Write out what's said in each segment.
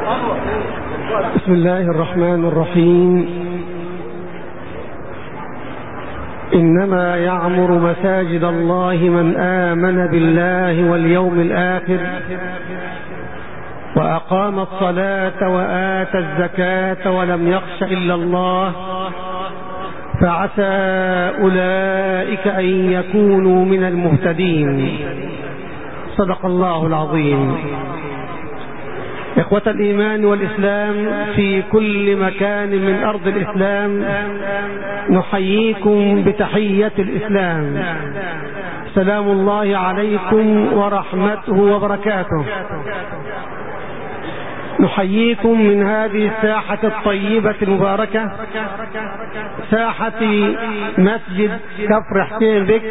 بسم الله الرحمن الرحيم. إنما يعمر مساجد الله من آمن بالله واليوم الآخر وأقام الصلاة وآتى الزكاة ولم يخش إلا الله فعسى أولئك أن يكونوا من المهتدين. صدق الله العظيم. إخوة الإيمان والإسلام في كل مكان من أرض الإسلام، نحييكم بتحية الإسلام. سلام الله عليكم ورحمته وبركاته. نحييكم من هذه الساحة الطيبة المباركة، ساحة مسجد كفر حسين بك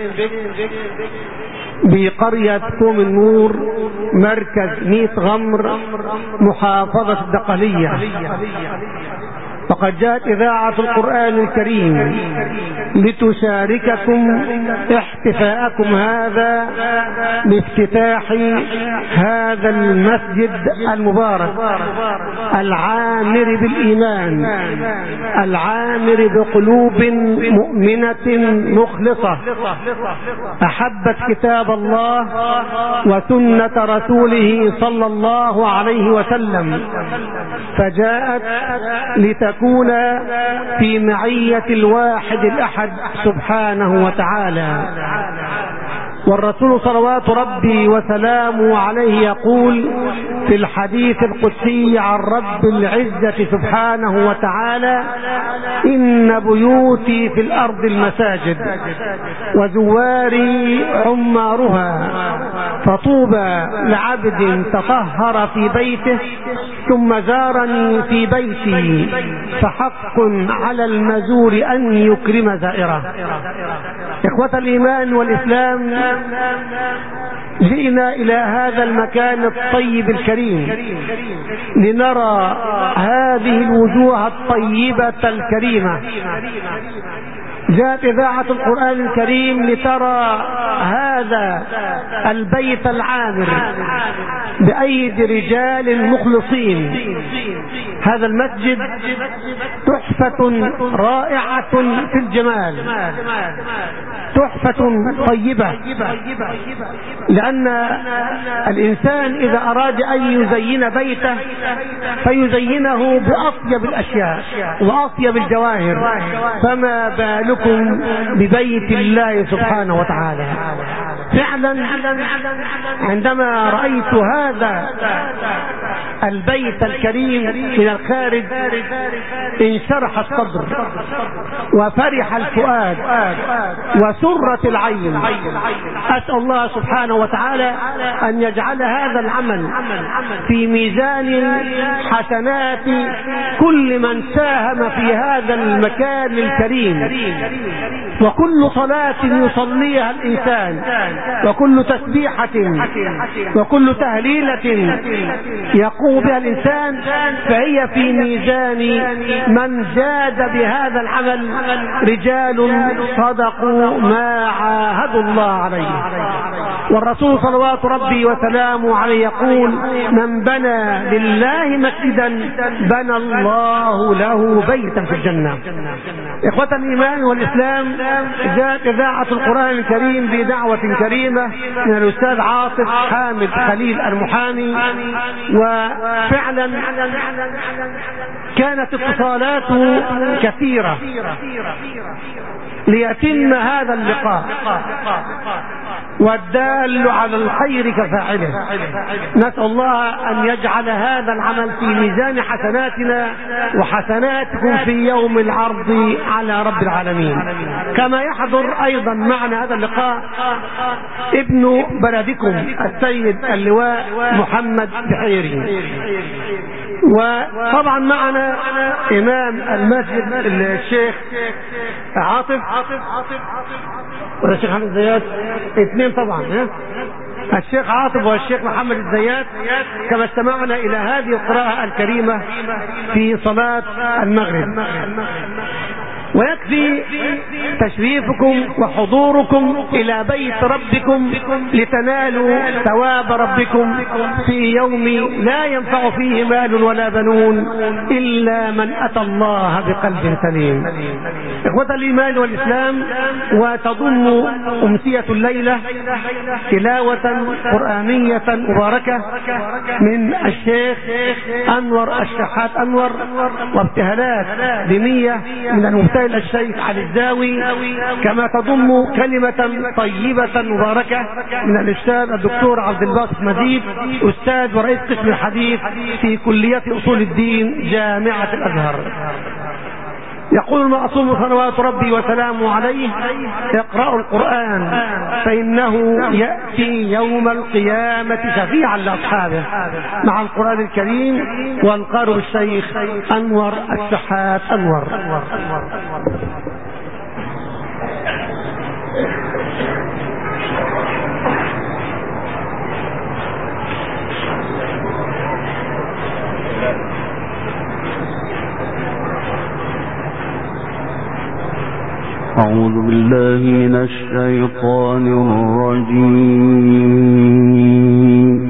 بقرية كوم النور، مركز ميت غمر، محافظة الدقهلية. فقد جاءت إذاعة القرآن الكريم لتشارككم احتفاءكم هذا بافتتاح هذا المسجد المبارك العامر بالإيمان، العامر بقلوب مؤمنة مخلصة أحبت كتاب الله وسنة رسوله صلى الله عليه وسلم، فجاءت لتكون في معية الواحد الأحد سبحانه وتعالى. والرسول صلوات ربي وسلامه عليه يقول في الحديث القدسي عن رب العزة سبحانه وتعالى: إن بيوتي في الأرض المساجد وزواري عمارها، فطوبى لعبد تطهر في بيته ثم زارني في بيتي، فحق على المزور أن يكرم زائره. إخوة الإيمان والإسلام، جئنا إلى هذا المكان الطيب الكريم لنرى هذه الوجوه الطيبة الكريمة. جاءت إذاعة القرآن الكريم لترى هذا البيت العامر بأيدي رجال مخلصين. هذا المسجد تحفة رائعة في الجمال، تحفة طيبة، لأن الإنسان إذا أراد أن يزين بيته فيزينه بأطيب الأشياء وأطيب الجواهر، فما بالكم ببيت الله سبحانه وتعالى. فعلا عندما رأيت هذا البيت الكريم من الخارج انشرح الصدر وفرح الفؤاد وسرت العين. أسأل الله سبحانه وتعالى أن يجعل هذا العمل في ميزان حسنات كل من ساهم في هذا المكان الكريم، وكل صلاة يصليها الإنسان وكل تسبيحة وكل تهليلة يقوم بها الإنسان فهي في ميزان من جاد بهذا العمل رجال صدقوا ما عاهدوا الله عليه. والرسول صلوات ربي وسلامه عليه يقول: من بنى لله مسجدا بنى الله له بيتا في الجنة. إخوة الإيمان والإسلام، جاءت إذاعة القرآن الكريم بدعوة كريمة من الأستاذ عاطف حامد خليل المحامي، وفعلا كانت اتصالاته كثيرة ليتم هذا اللقاء، والدال على الخير كفاعله. نسأل الله أن يجعل هذا العمل في ميزان حسناتنا وحسناتكم في يوم العرض على رب العالمين. كما يحضر أيضا معنا هذا اللقاء ابن بلدكم السيد اللواء محمد بحيري، وطبعا معنا إمام المسجد الشيخ عاطف والشيخ محمد الزيات، اثنين طبعا، الشيخ عاطف والشيخ محمد الزيات، كما استمعنا إلى هذه القراءة الكريمة في صلاة المغرب. ويكفي تشريفكم وحضوركم إلى بيت ربكم لتنالوا ثواب ربكم في يوم لا ينفع فيه مال ولا بنون إلا من أتى الله بقلب سليم. إخوة الإيمان والإسلام، وتضم أمسية الليلة تلاوة قرآنية مباركة من الشيخ أنور الشحات أنور، وابتهالات دينية من المبتهل الشيخ علي الزاوي، كما تضم كلمة طيبة مباركة من الأستاذ الدكتور عبد الباسط مجيد، أستاذ ورئيس قسم الحديث في كلية أصول الدين جامعة الأزهر. يقول المعصوم صلوات ربي وسلامه عليه: اقرأوا القرآن فإنه يأتي يوم القيامة شفيعا لأصحابه. مع القرآن الكريم والقارئ الشيخ أنور الشحات أنور. أعوذ بالله من الشيطان الرجيم.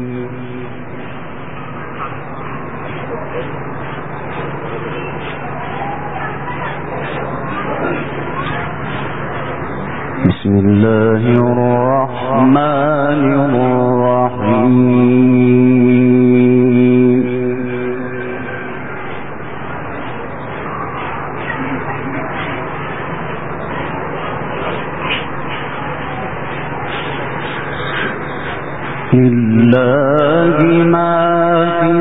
بسم الله الرحمن الرحيم. لله ما في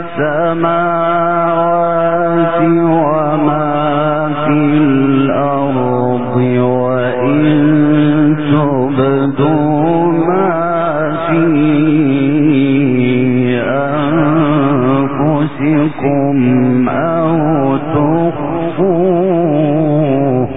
السماوات وما في الأرض، وإن تبدوا ما في أنفسكم أو تخفوه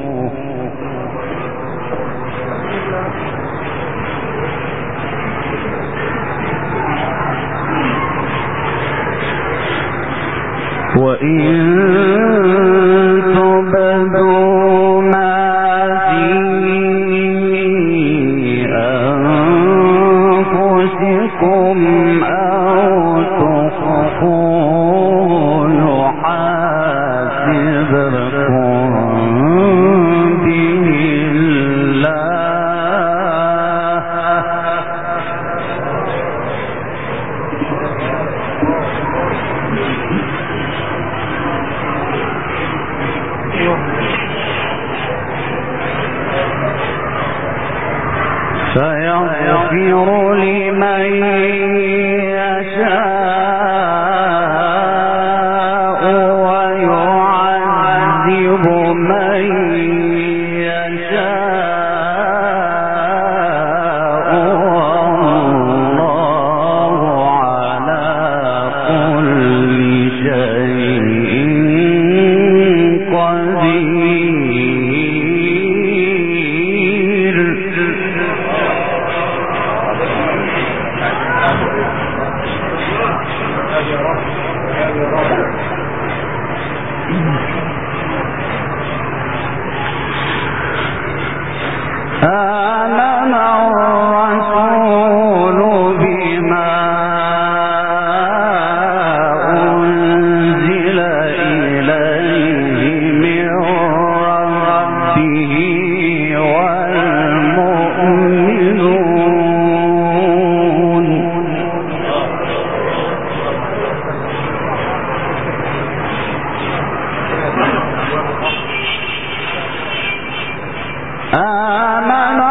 فيغفر لمن يشاء ويعذب من يشاء، والله على كل شيء قدير. آمن الرسول بما أنزل إليه من ربه والمؤمنون. آمن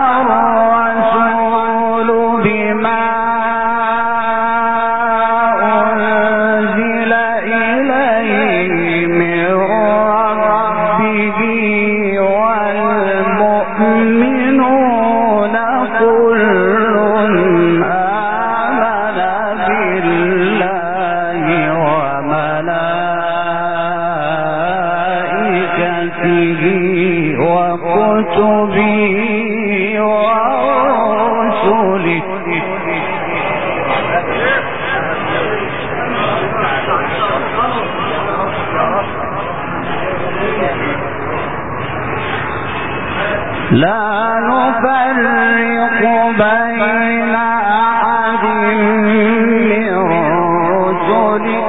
لا نفرق بين أحد من رسله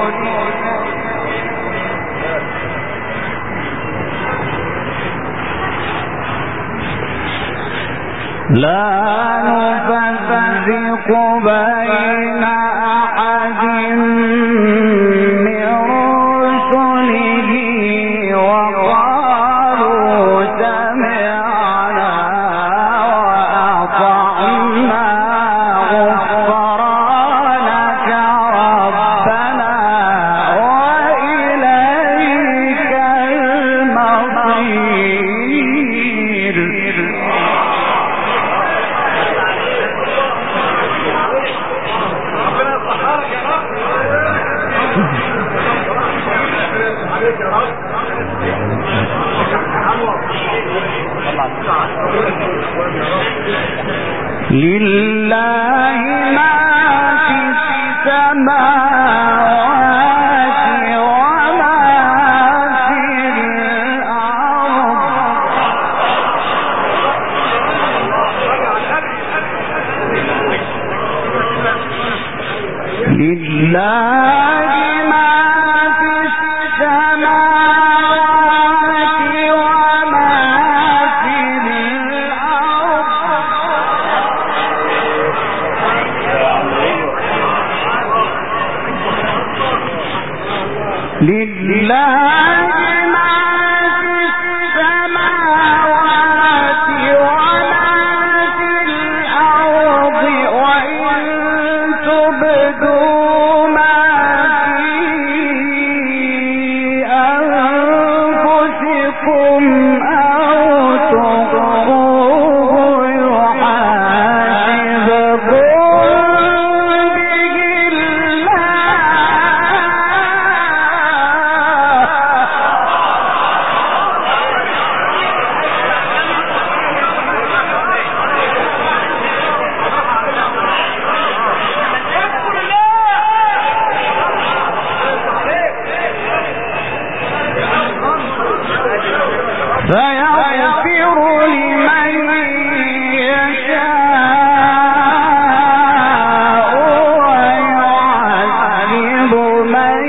وقالوا سمعنا وأطعنا غفرانك ربنا وإليك المصير. لله ما في السماوات وما في الأرض لله ما في السماوات وما في الأرض لله ما في السماوات وما في الأرض وإن تبدوا ما في أنفسكم أو تخفوه يحاسبكم فيغفر لمن يشاء ويعذب من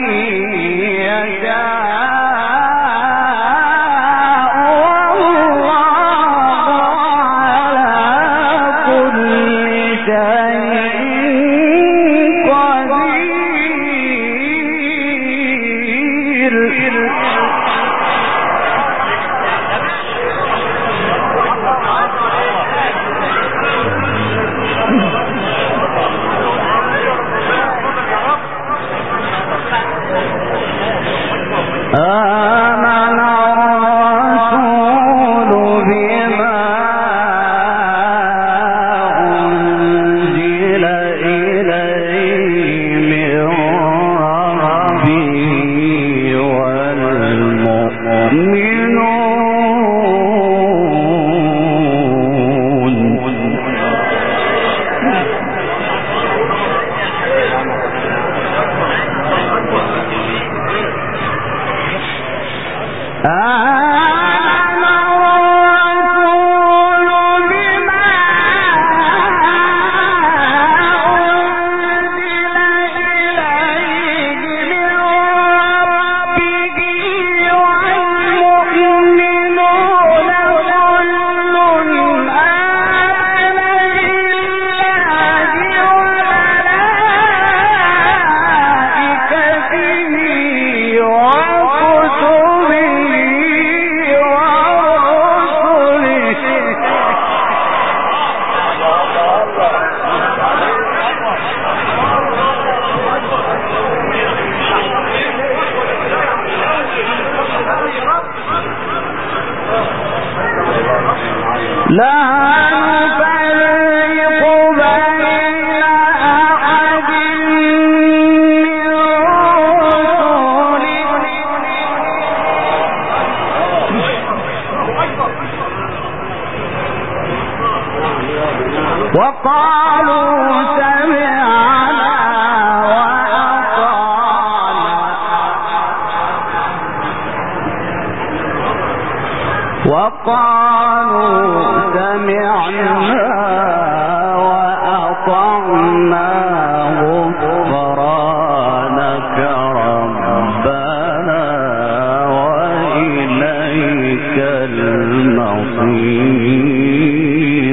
يشاء والله على كل شيء قدير. آمن الرسول بما أنزل إليه من ربه وقالوا سمعنا وأطعنا وقالوا سمعنا وأطعنا غفرانك ربنا وإليك المصير.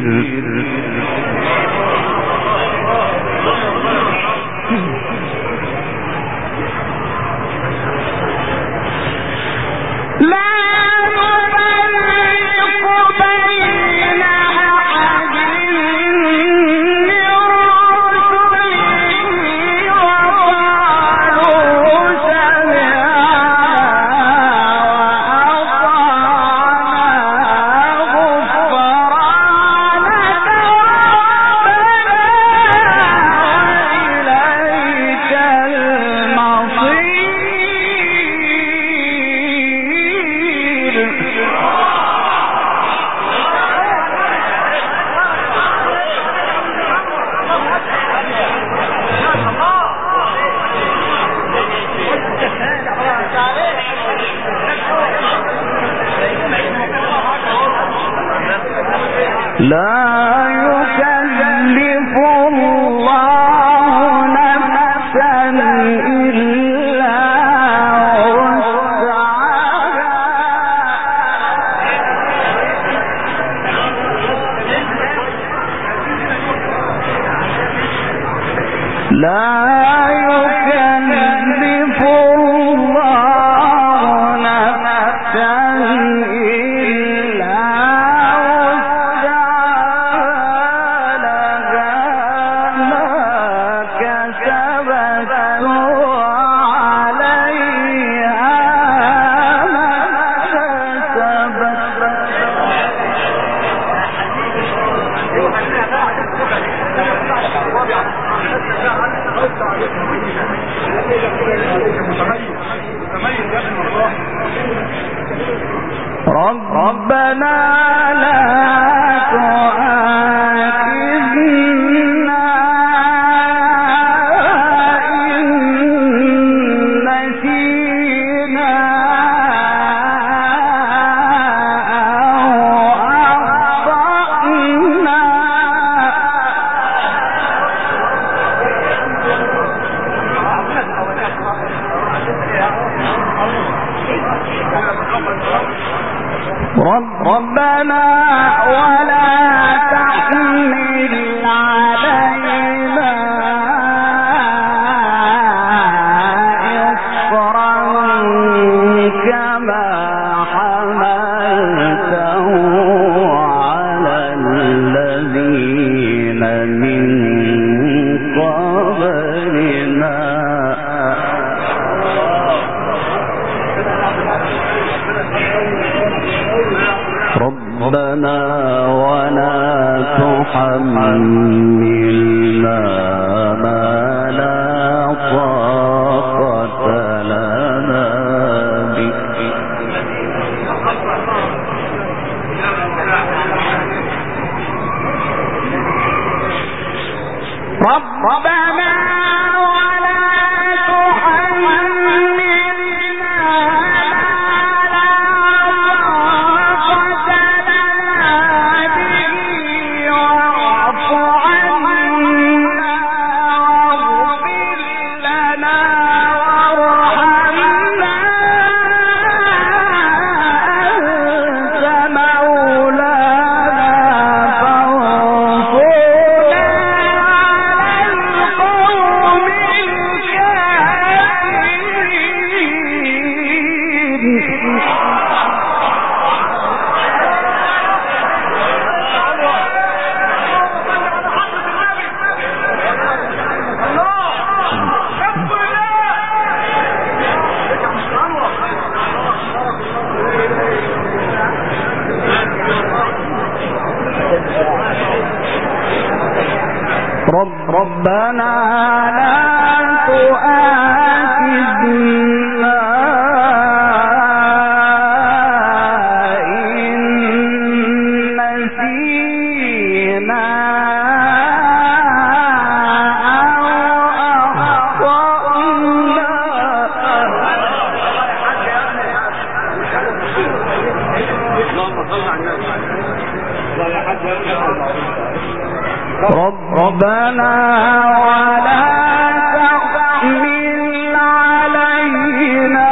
لا يكلف الله نفسا إلا وسعها. لا يكلف الله نفسا ربنا لا تؤاخذنا إن نسينا أو أخطأنا. ربنا ولا تحمل علينا إصرا كما حملته على الذين من قبلنا. ربنا ولا تحملنا ما لا طاقة لنا به. ربنا ربنا لا تؤاخذنا إن نسينا أو أخطأنا. اللهم صل ربنا ولا تحمل علينا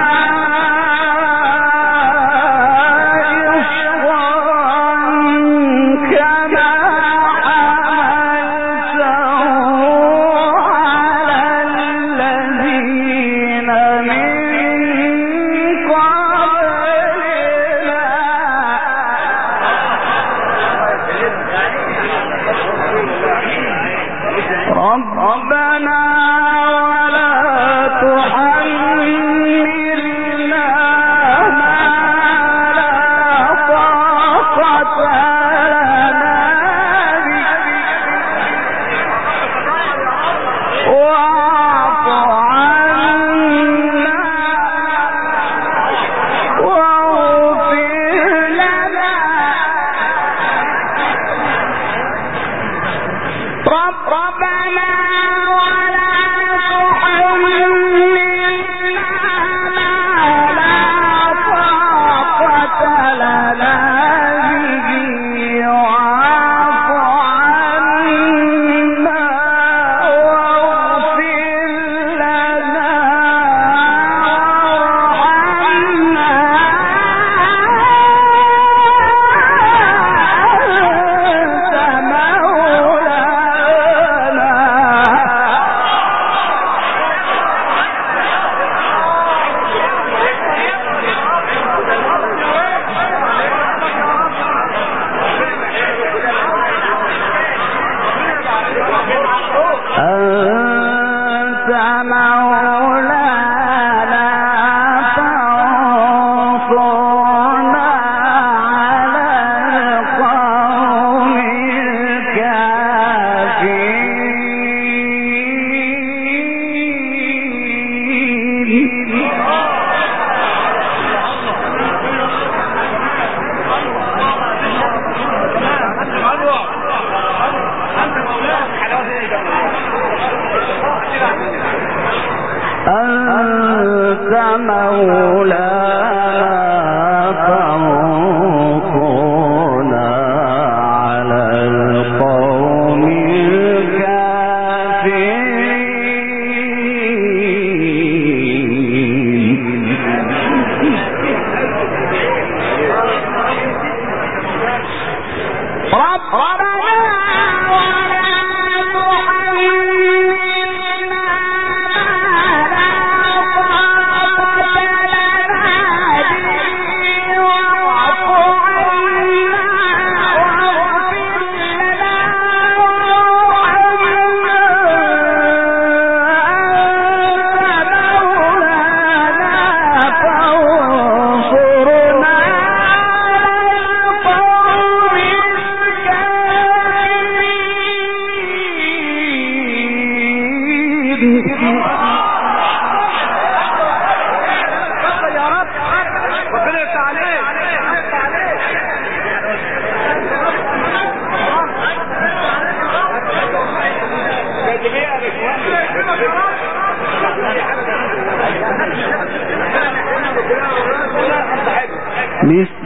بسم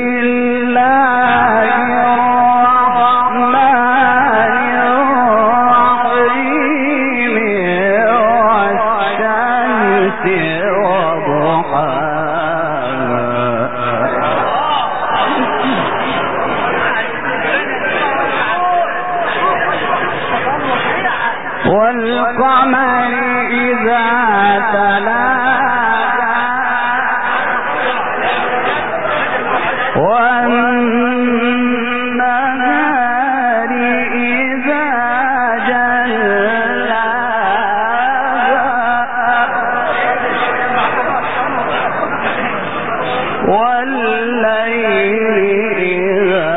الله الرحمن الرحيم والشمس وضحاها والقمر إذا تلاها والنهار إذا جلاها والليل إذا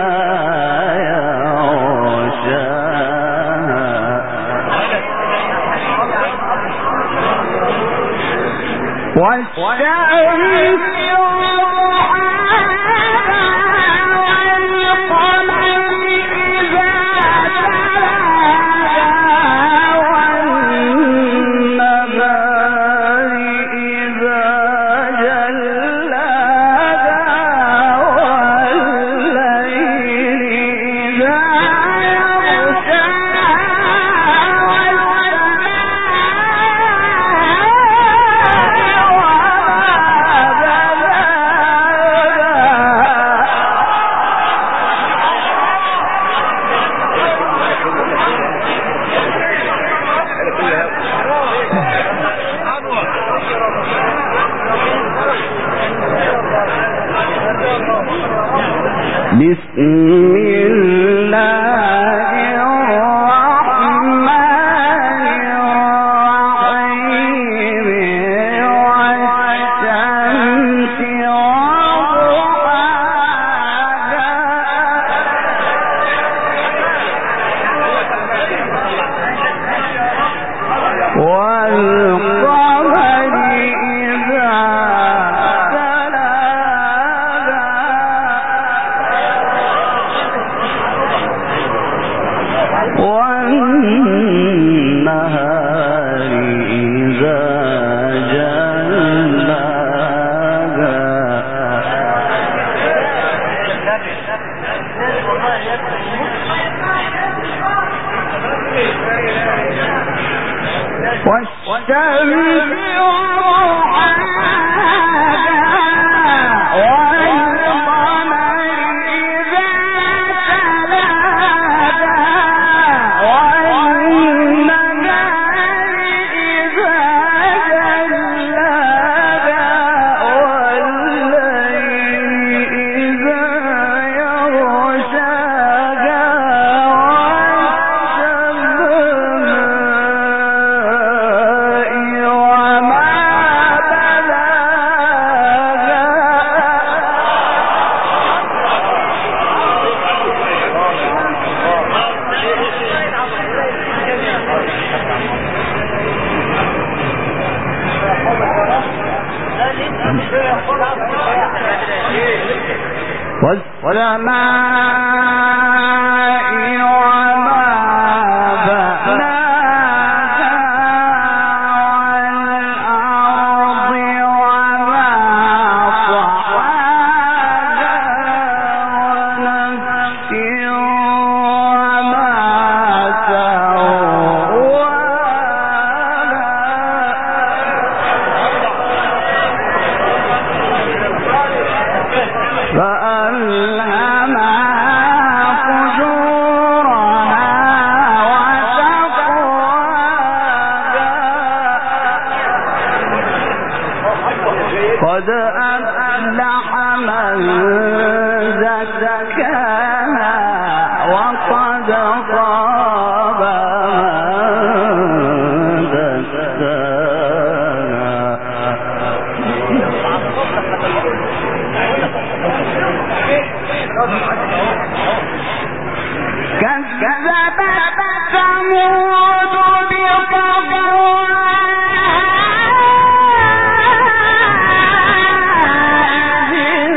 يغشاها والشمس بسم الله الرحمن الرحيم والشمس وضحاها والقمر إذا والنهار إذا جلاها والشمس والسماء وما بناها والأرض وما طحاها ونفس وما سواها فألهمها فجورها وتقواها قد أفلح من زكاها وقد خاب من دساها كذبت ثمود بطغواها إذ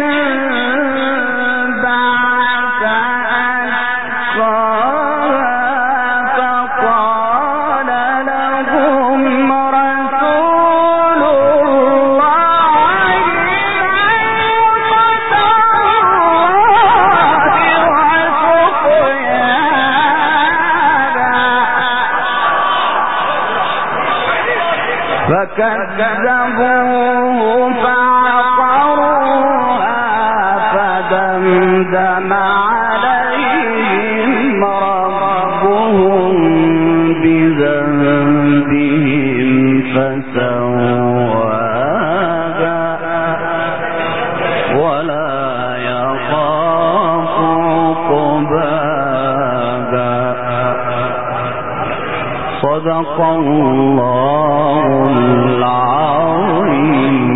انبعث أشقاها فقال لهم رسول الله فكذبوه فعقروها فدمدم عليهم ربهم بذنبهم فسواها ولا يخاف عقباها. صدق الله العظيم.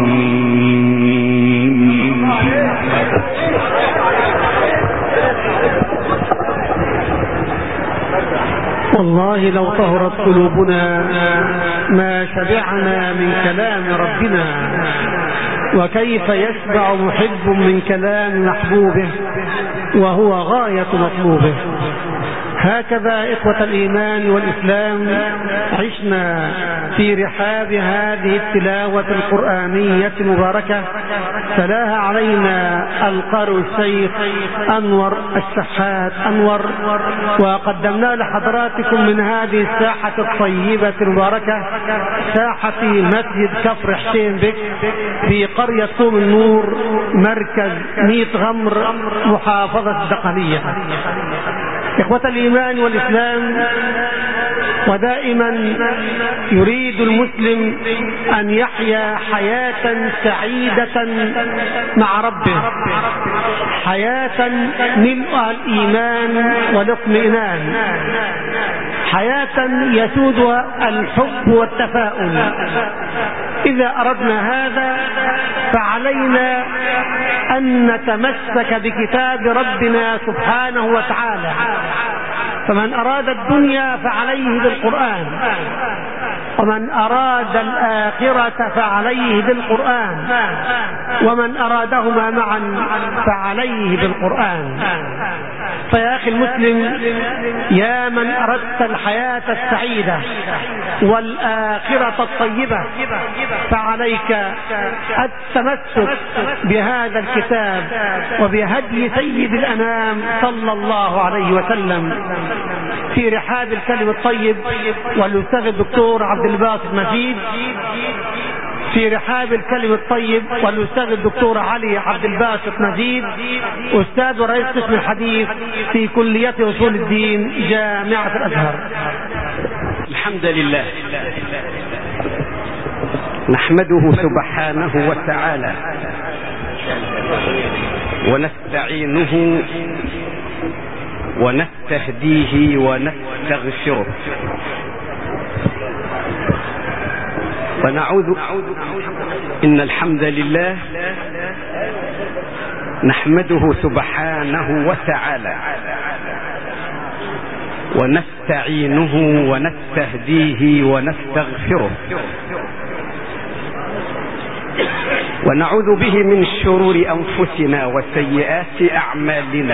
والله لو طهرت قلوبنا ما شبعنا من كلام ربنا، وكيف يشبع محب من كلام محبوبه وهو غاية مطلوبه. هكذا إخوة الإيمان والإسلام عشنا في رحاب هذه التلاوة القرآنية المباركة، تلاها علينا القارئ الشيخ أنور الشحات أنور، وقدمنا لحضراتكم من هذه الساحة الطيبة المباركة ساحة مسجد كفر حسين بك في قرية صوم النور مركز ميت غمر محافظة الدقهلية. إخوة الإيمان والإسلام، ودائما يريد المسلم أن يحيا حياة سعيدة مع ربه، حياة ملؤها الإيمان والاطمئنان، حياة يسودها الحب والتفاؤل. إذا أردنا هذا فعلينا أن نتمسك بكتاب ربنا سبحانه وتعالى. فمن أراد الدنيا فعليه بالقرآن، ومن أراد الآخرة فعليه بالقرآن، ومن أرادهما معا فعليه بالقرآن. فيا أخي المسلم، يا من أردت الحياة السعيدة والآخرة الطيبة، فعليك التمسك بهذا الكتاب وبهدي سيد الأنام صلى الله عليه وسلم. في رحاب الكلم الطيب والأستاذ الدكتور عبد الباسط مجيد، في رحاب الكلم الطيب والأستاذ الدكتور علي عبد الباسط مجيد، أستاذ ورئيس قسم الحديث في كلية أصول الدين جامعة الأزهر. الحمد لله نحمده سبحانه وتعالى ونستعينه ونستهديه ونستغفره ونعوذ. إن الحمد لله نحمده سبحانه وتعالى ونستعينه ونستهديه ونستغفره ونعوذ به من شرور أنفسنا وسيئات أعمالنا.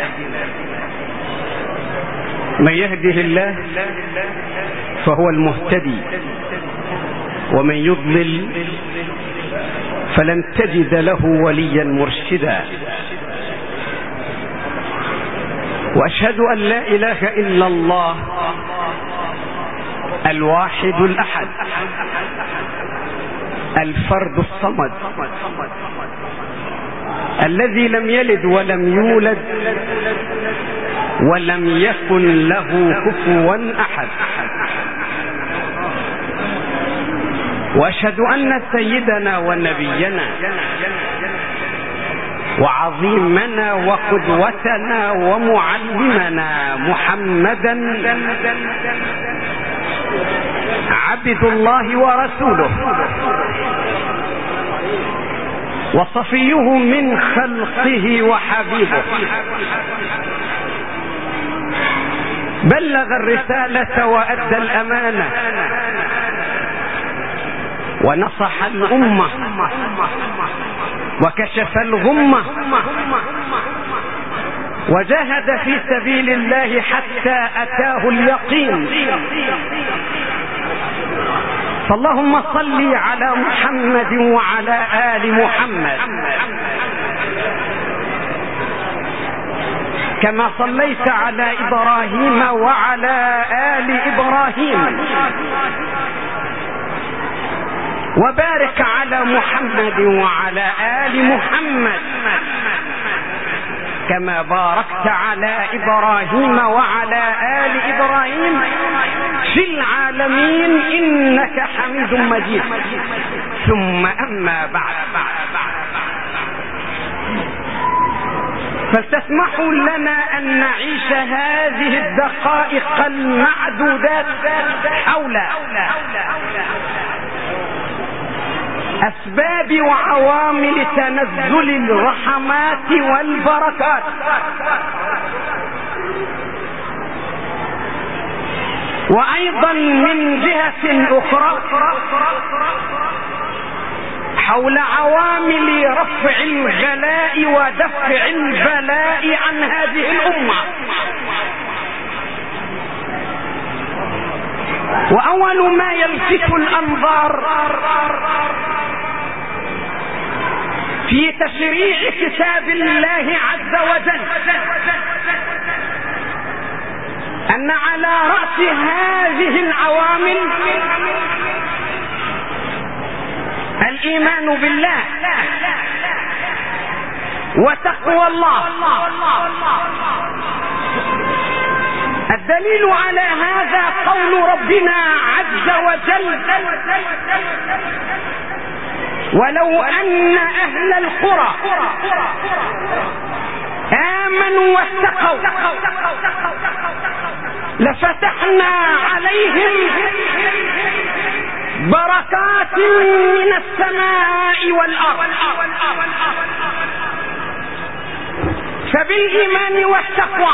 من يهده الله فهو المهتدي، ومن يضلل فلن تجد له وليا مرشدا. وأشهد أن لا إله إلا الله الواحد الأحد الفرد الصمد الذي لم يلد ولم يولد ولم يكن له كفوا أحد. وأشهد أن سيدنا ونبينا وعظيمنا وقدوتنا ومعلمنا محمدا عبد الله ورسوله وصفيه من خلقه وحبيبه، بلغ الرسالة وأدى الأمانة ونصح الأمة وكشف الغمة وجاهد في سبيل الله حتى أتاه اليقين. فاللهم صل على محمد وعلى آل محمد كما صليت على إبراهيم وعلى آل إبراهيم، وبارك على محمد وعلى آل محمد كما باركت على إبراهيم وعلى آل إبراهيم في العالمين إنك حميد مجيد. ثم أما بعد، فلتسمحوا لنا أن نعيش هذه الدقائق المعدودات حول أسباب وعوامل تنزل الرحمات والبركات، وأيضا من جهة أخرى حول عوامل رفع الغلاء ودفع البلاء عن هذه الأمة. وأول ما يلفت الأنظار في تشريع كتاب الله عز وجل أن على رأس هذه العوامل الإيمان بالله وتقوى الله الدليل على هذا قول ربنا عز وجل: ولو أن أهل القرى آمنوا واتقوا لفتحنا عليهم بركات من السماء والأرض. فبالإيمان والتقوى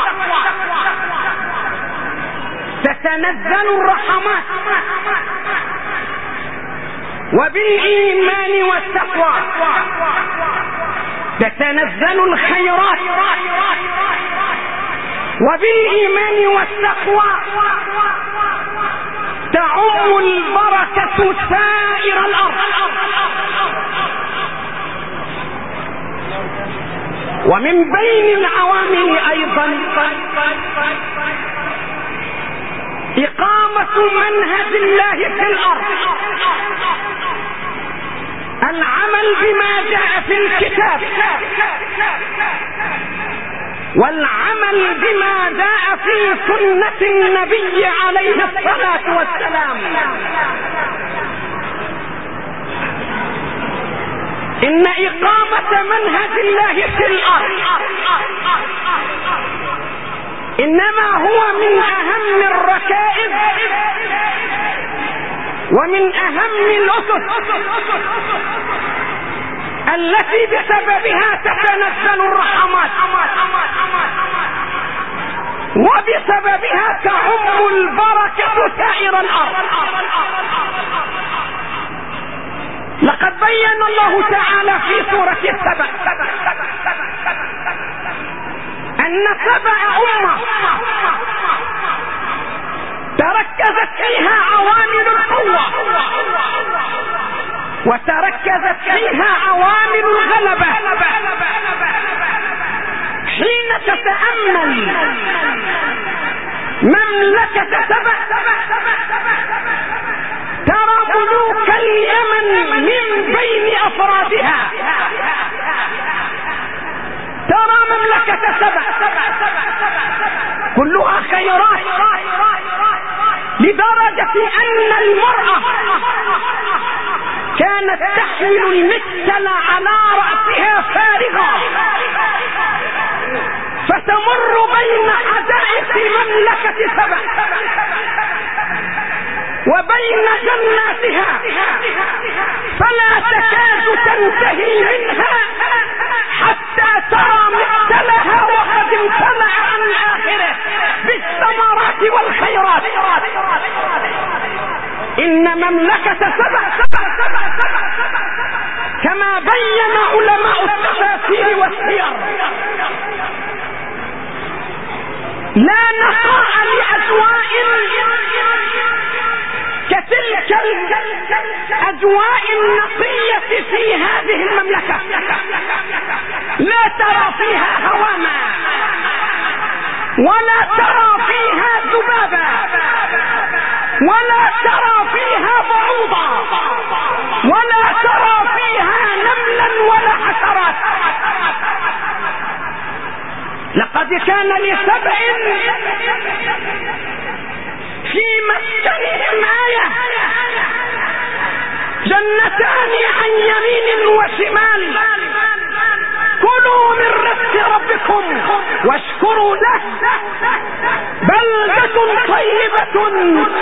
تتنزل الرحمات، وبالإيمان والتقوى تتنزل الخيرات، وبالإيمان والتقوى تعم البركة سائر الأرض. ومن بين العوامل أيضا إقامة منهج الله في الأرض، العمل بما جاء في الكتاب، والعمل بما جاء في سنة النبي عليه الصلاة والسلام. إن إقامة منهج الله في الأرض إنما هو من أهم الركائز ومن أهم الأسس التي بسببها تتنزل الرحمات، وبسببها تعم البركة سائر الأرض. لقد بين الله تعالى في سورة السبأ أن سبأ أمة تركزت فيها عوامل القوة، وتركزت فيها عوامل الغلبة. حين تتأمل مملكة سبأ ترى ملوك اليمن من بين أفرادها، ترى مملكة سبأ كلها خيرات، لدرجة أن المرأة كانت تحمل المكتل على رأسها فارغة فتمر بين حدائق مملكة سبأ وبين جناتها فلا تكاد تنتهي منها حتى ترى مكتلها وقد امتلأ عن آخره بالثمرات والخيرات. إن مملكة سبأ كما بين علماء التفاسير والسير لا نقاء لأجواء كتلك الأجواء النقية في هذه المملكة، لا ترى فيها هواما ولا ترى فيها ذبابا ولا ترى فيها بعوضا ولا ترى فيها نملا ولا حشرات. لقد كان لسبأ في مسكنهم آية، جنتان عن يمين وشمال، كلوا من رزق ربكم واشكروا له بلدة طيبة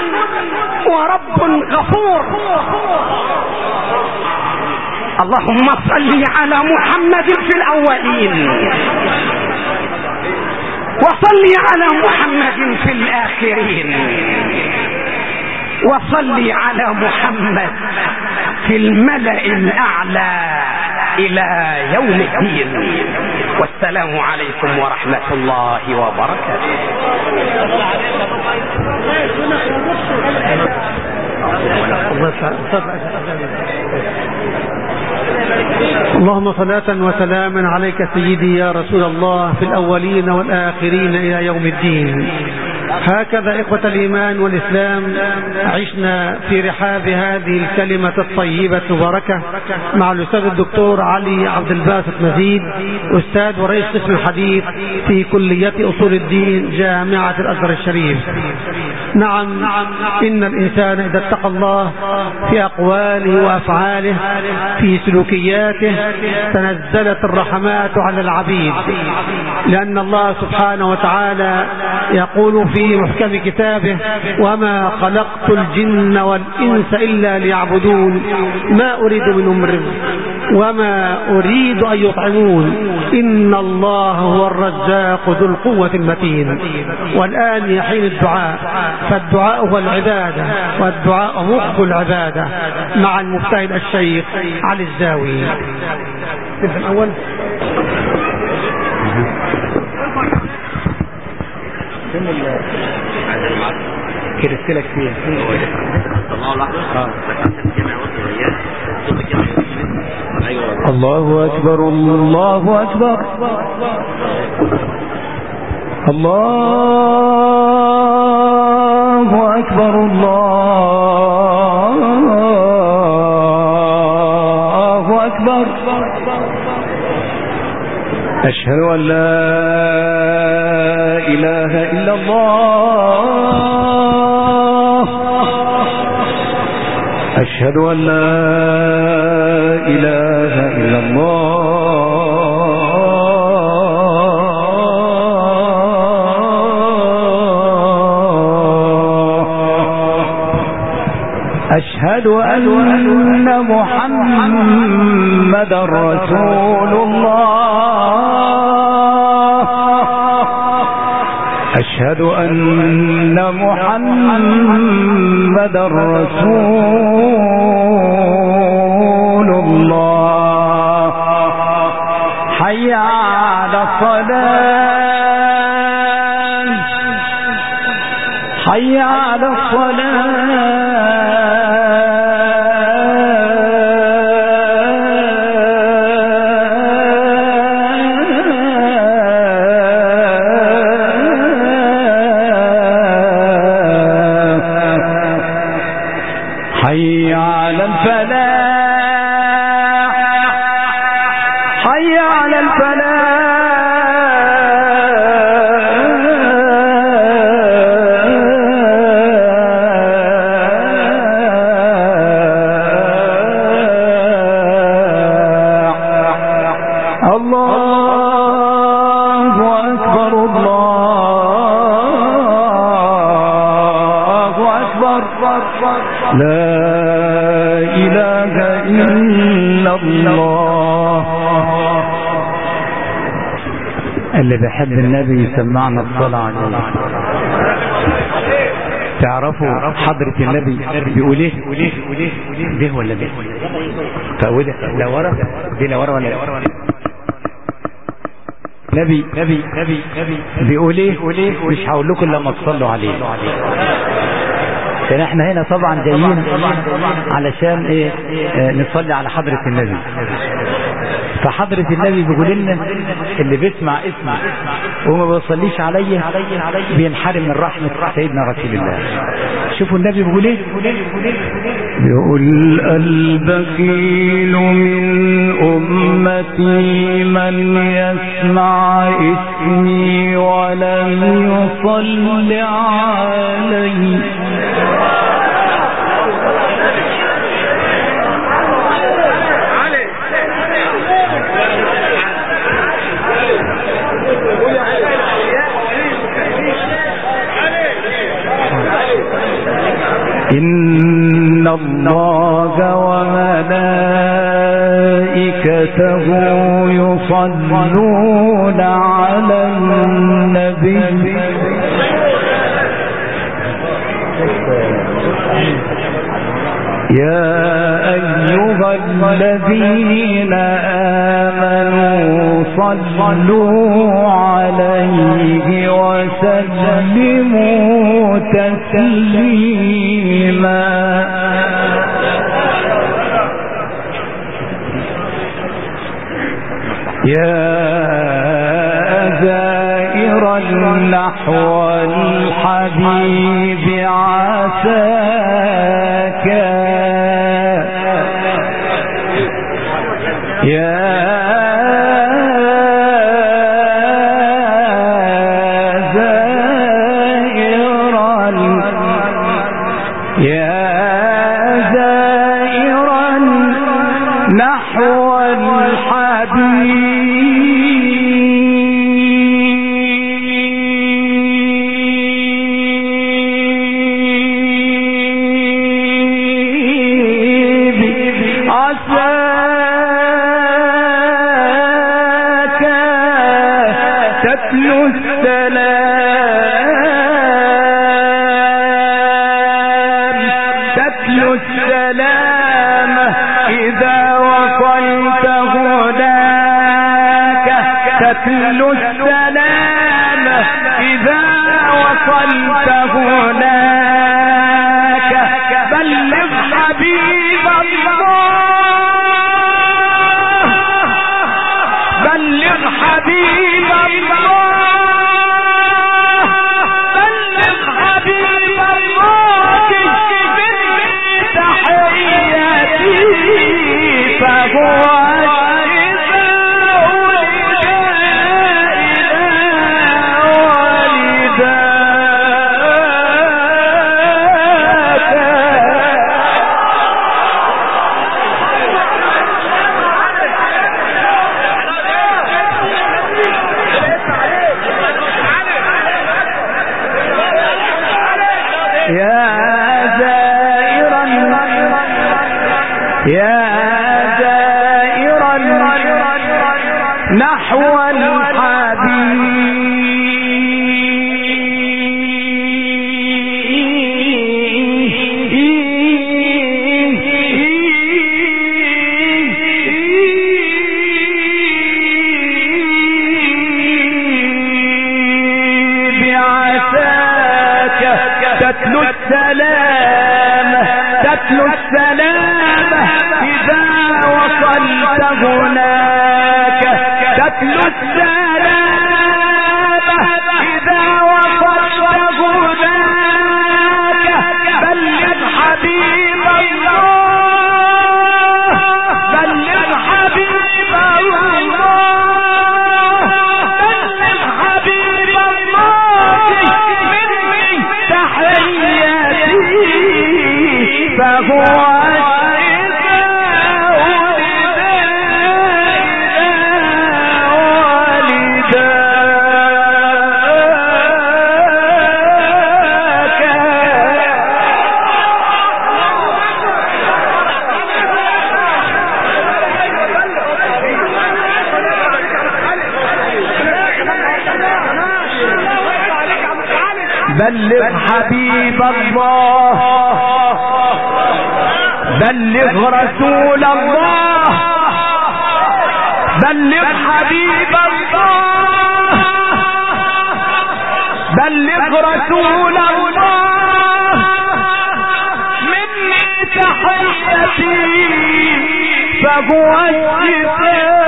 ورب غفور. اللهم صل على محمد في الأولين وصل على محمد في الآخرين وصل على محمد في الملأ الأعلى إلى يوم الدين. والسلام عليكم ورحمة الله وبركاته. اللهم صلاة وسلاما عليك سيدي يا رسول الله في الأولين والآخرين إلى يوم الدين. هكذا إخوة الإيمان والإسلام عشنا في رحاب هذه الكلمة الطيبة المباركة مع الأستاذ الدكتور علي عبد الباسط مزيد، أستاذ ورئيس قسم الحديث في كلية أصول الدين جامعة الأزهر الشريف. نعم، إن الإنسان إذا اتقى الله في أقواله وأفعاله في سلوكياته تنزلت الرحمات على العبيد، لأن الله سبحانه وتعالى يقول في محكم كتابه: وما خلقت الجن والإنس إلا ليعبدون ما أريد منهم رزق وما أريد أن يطعمون إن الله هو الرزاق ذو القوة المتين. والآن يحين الدعاء، فالدعاء هو العبادة، والدعاء مخ العبادة، مع المجتهد الشيخ علي الزاوي. تبدأ الأول. كرسلك فيها الله أكبر الله أكبر الله أكبر الله أكبر. أشهد أن لا إله إلا الله، أشهد أن لا إله إلا الله، أشهد أن محمدا رسول الله، أشهد أن محمدا رسول الله. حي على الصلاة، حي على الصلاة، حي على الفلاح، حي على الفلاح. الله أكبر الله أكبر. لا إله إلا الله. اللي بيحب النبي يسمعنا الصلاة عليه. تعرفوا حضرة النبي بيقول ايه؟ ده ولا ده؟ فوده لا ورا دي، لا ورا ولا نبي بيقول ايه؟ مش هقول لكم الا لما تصلوا عليه. يعني احنا هنا طبعا جايين علشان ايه؟ نصلي على حضرة النبي. فحضرة النبي بيقول لنا اللي بيسمع اسمه وما بيصليش عليه بينحرم من رحمة سيدنا رسول الله. شوفوا النبي بيقول ايه؟ بيقول: البخيل من أمتي من يسمع اسمي ولم يصلي علي. إن الله وملائكته يصلون على النبي يا أيها الذين آمنوا صلوا عليه وسلموا تسليما. يا زائر سائرا نحو الحبيب عساك تتلو السلام إذا وصلت هناك بلغ حبيب الله بلغ حبيب الله بلغ حبيب الله تحياتي فهو نحو الحبيب عساك تتلو السلام إذا وصلت هناك تتلو السلام إذا وصلت هناك بلغ حبيب الله بلغ حبيب الله بلغ حبيب الله مني تحياتي فهو بلغ حبيب الله بلغ رسول الله بلغ حبيب الله بلغ رسول الله مني تحيتي فهو الشفاء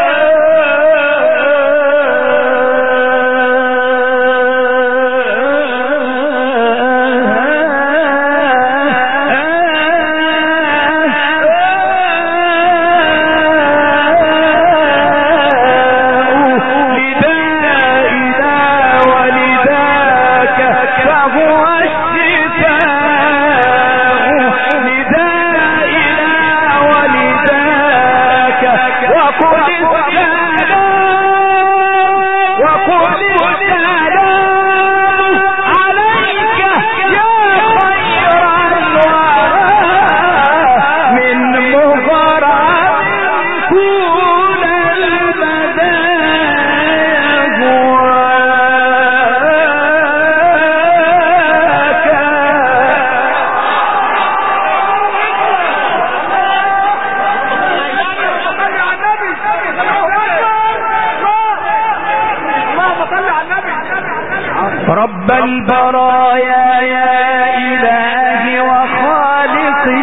رب البرايا يا إلهي وخالقي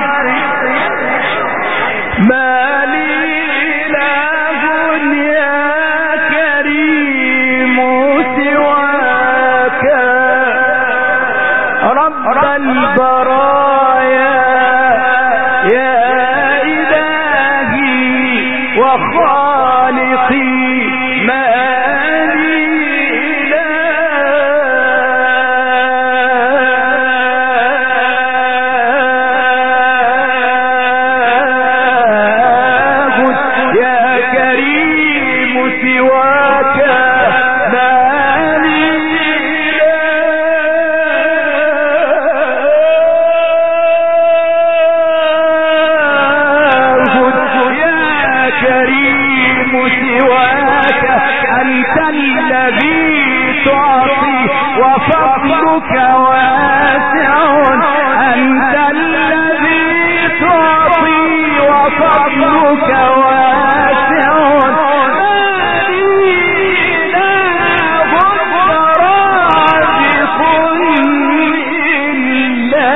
ما لي إله يا كريم سوى وخالقي ما لي وفضلك واسع أنت الذي تعطي وفضلك واسع مالينا رازق إلا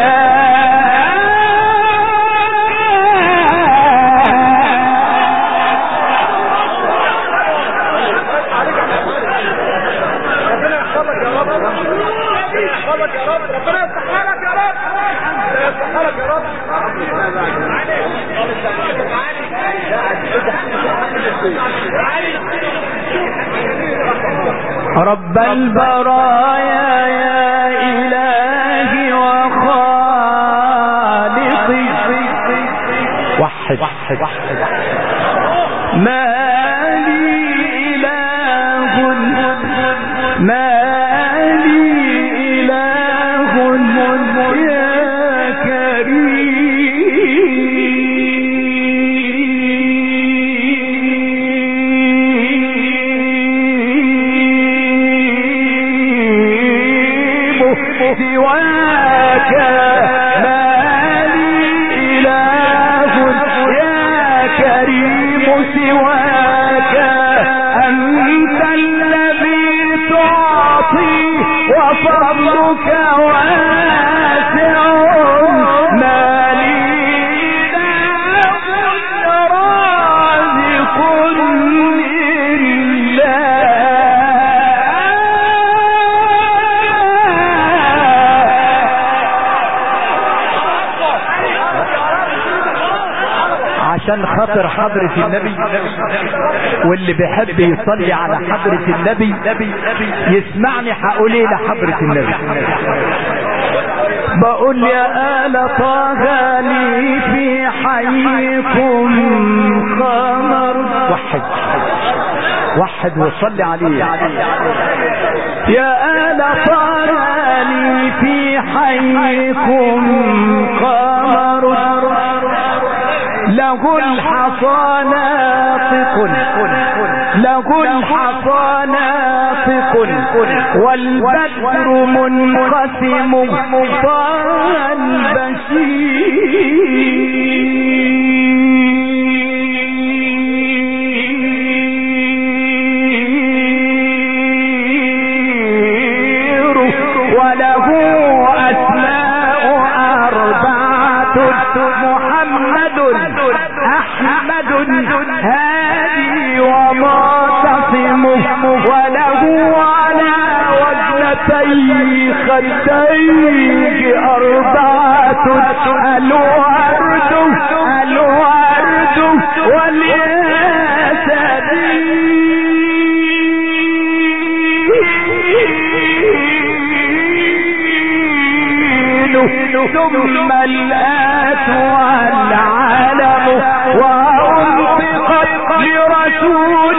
ربنا يفتحها لك يا رب، يفتحها لك يا رب. رب البرايا يا إلهي وخالقي وحد ما لي إله ما سواك ما لي إله يا كريم سواك أنت الذي تعطي وفضلك واسع ما لي إله رازق إلا عشان خاطر حضرة النبي، واللي بيحب يصلي على حضرة النبي يسمعني هقول ايه لحضرة النبي. بقول يا آل طه لي في حيكم قمر وحد وصلي عليه. يا آل طه لي في حيكم قمر له الحصى ناطق والبدر منقسم طه البشير وله أسماء أربعة محمد أحمد هادي ومعتصم وله على وجنتي خديك أربعة الورد والياسمين ثم الآت والعلم وأنطقت لرسول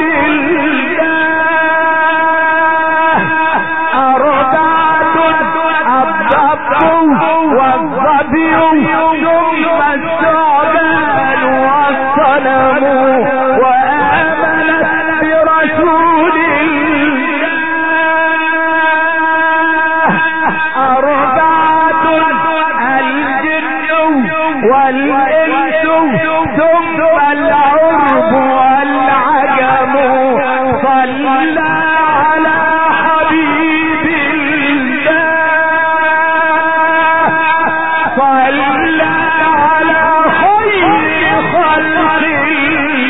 الله أربعة الضب والظبي ثم الثعبان والصنم وآمنت برسول الله أربعة الجن والإنس ثم العرب والعجم صلى على حبيب الله صلى على خير خلق الله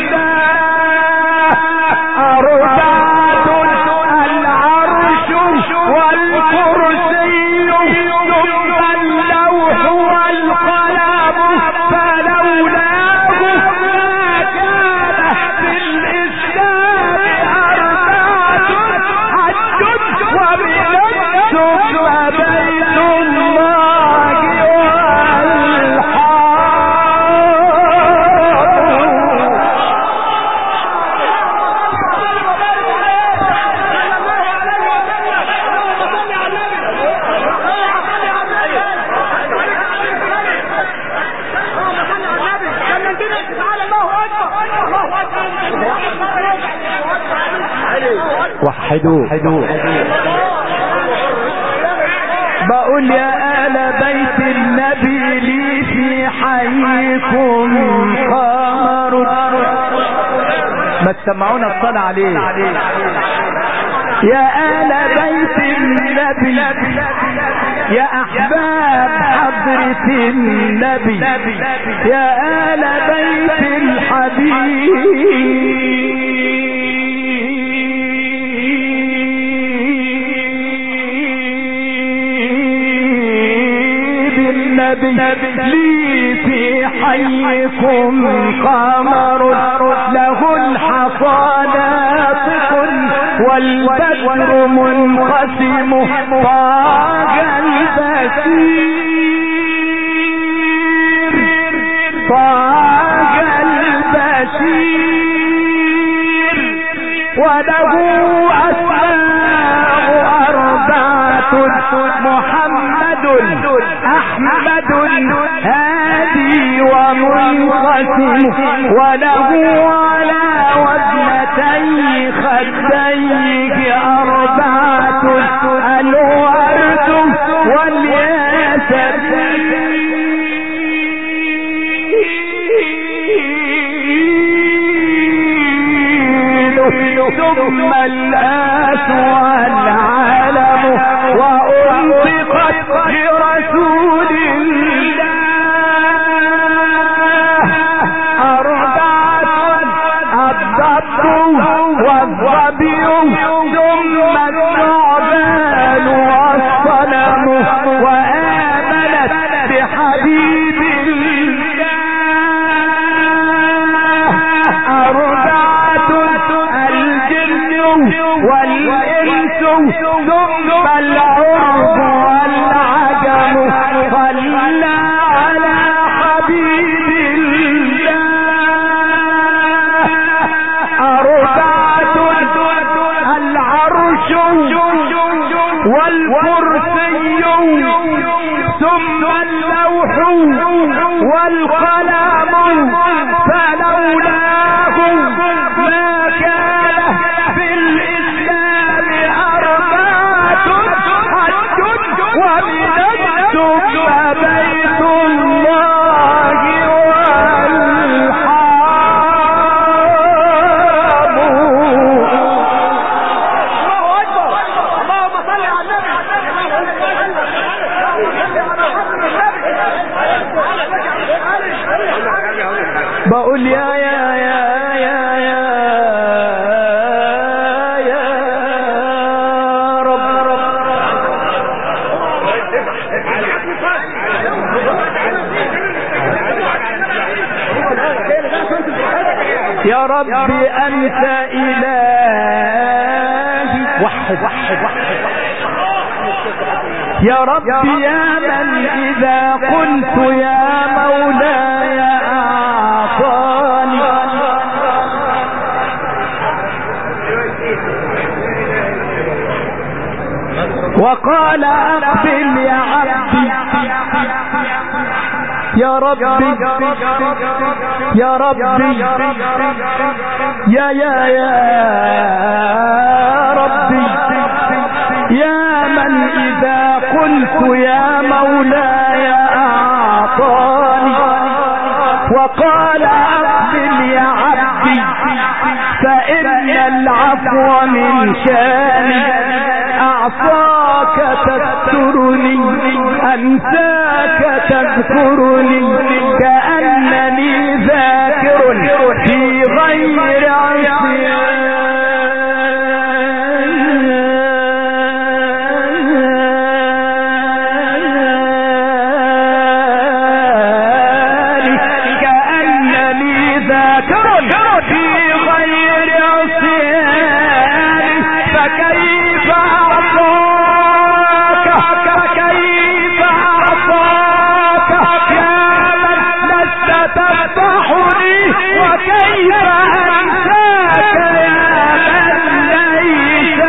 وحدوه. بقول يا آل بيت النبي لي في حيكم قمر. ما تسمعونا الصلاة عليه. يا آل بيت النبي يا أحباب حضرة النبي يا آل بيت الحبيب النبي لي في حيكم قمر له الحصى ناطق والبدر منقسم طاق البشير وله أسماء أربعة محمد أحمد هادي ومنقسم وله على وزنتي خديه أربعة الورد والياسمين ثم الآس والعلم وأنطقت لرسول الله أربعة الضبط والظبي ثم الثعبان والصنم وآمنت بحبيب الله أربعة الجن والإنس ثم العرب والعجم صلى على حبيب الله أربعة العرش والكرسي ثم اللوح والقلم فلولاه ما كان في الإسلام أربعة حج ومن ثم بيت الله بقول يا رب يا رب أنت إلهي وحد يا رب يا من إذا قلت يا مولاي أعطاني وقال أقبل يا عبدي يا ربي يا ربي يا ربي يا من إذا قلت يا مولاي أعطاني وقال أقبل يا عبدي فإن العفو من شاني أعطاك تسترني أنساك تذكرني كأنني ذاكر في غير عصيان كأنني ذاكر في غير عصيان فكيف أعطاك يا من لست تفتحني وكيف أنساك يا من ليس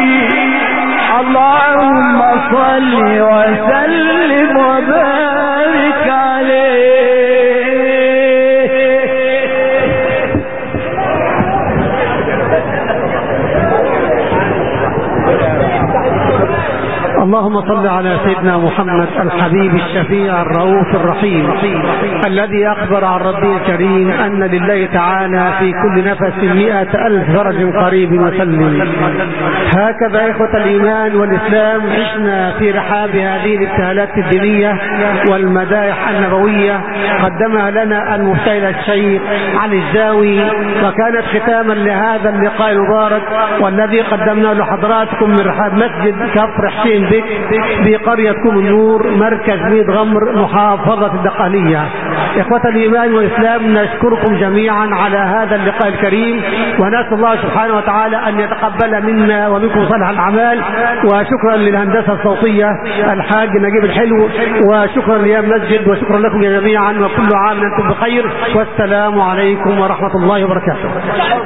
ينساني اللهم صل وسلم وبارك اللهم صل على سيدنا محمد الحبيب الشفيع الرؤوف الرحيم الذي أخبر عن ربه الكريم أن لله تعالى في كل نفس 100,000 فرج قريب وسلم. هكذا إخوة الإيمان والإسلام عشنا في رحاب هذه الابتهالات الدينية والمدائح النبوية قدمها لنا المفتي الشيخ علي الزاوي، وكانت ختاما لهذا اللقاء المبارك والذي قدمناه لحضراتكم من رحاب مسجد كفر حسين بك بقرية كوم النور مركز ميت غمر محافظة الدقهلية. إخوة الإيمان والإسلام نشكركم جميعا على هذا اللقاء الكريم، ونسأل الله سبحانه وتعالى أن يتقبل منا ومنكم صالح الأعمال. وشكرا للهندسة الصوتية الحاج نجيب الحلو، وشكرا ليا مسجد، وشكرا لكم جميعا، وكل عام وانتم بخير، والسلام عليكم ورحمة الله وبركاته.